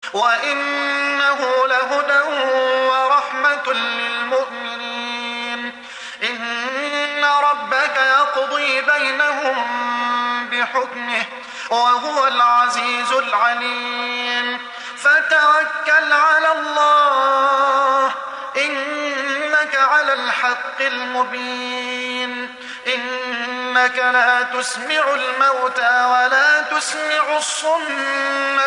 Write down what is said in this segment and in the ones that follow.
وإنه لهدى ورحمة للمؤمنين. إن ربك يقضي بينهم بحكمه وهو العزيز العليم. فتوكل على الله إنك على الحق المبين. إنك لا تسمع الموتى ولا تسمع الصم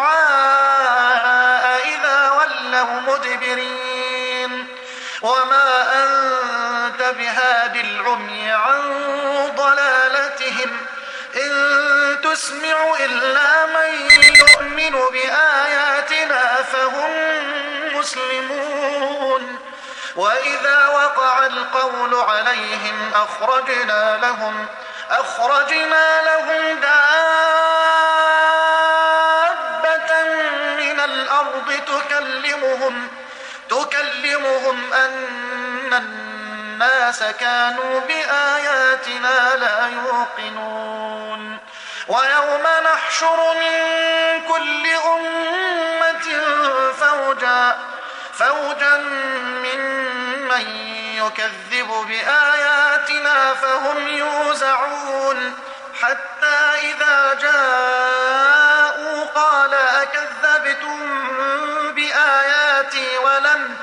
الدعاء إذا ولوا مدبرين. وما أنت بهاد العمي عن ضلالتهم إن تسمع إلا من يؤمن بآياتنا فهم مسلمون. وإذا وقع القول عليهم أخرجنا لهم دابة من الأرض تكلمهم أن الناس كانوا بآياتنا لا يوقنون. ويوم نحشر من كل أمة فوجا ممن يكذب بآياتنا فهم يوزعون. حتى إذا جاءوا قال أكذبتم بآياتي ولم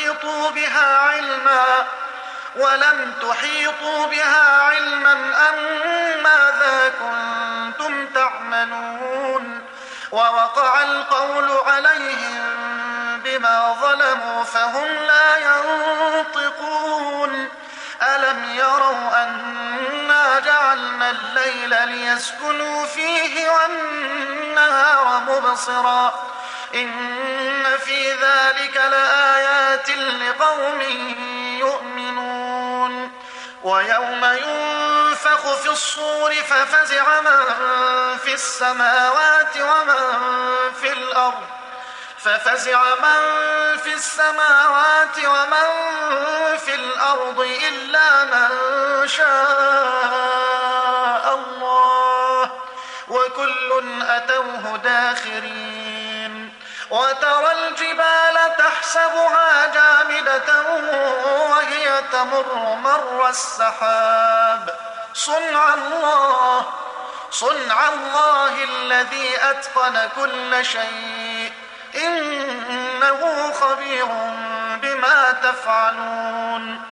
تحيطوا بها علما أم ماذا كنتم تعملون. ووقع القول عليهم بما ظلموا فهم لا ينطقون. ألم يروا أنا جعلنا الليل ليسكنوا فيه والنهار مبصرا إن في ذلك لآيات لقوم يؤمنون. ويوم ينفخ في الصور ففزع من في السماوات ومن في الأرض إلا من شاء الله وكل أتوه داخرين. وترى الجبال تحسبها جامدة وهي تمر مر السحاب صنع الله الذي أتقن كل شيء إنه خبير بما تفعلون.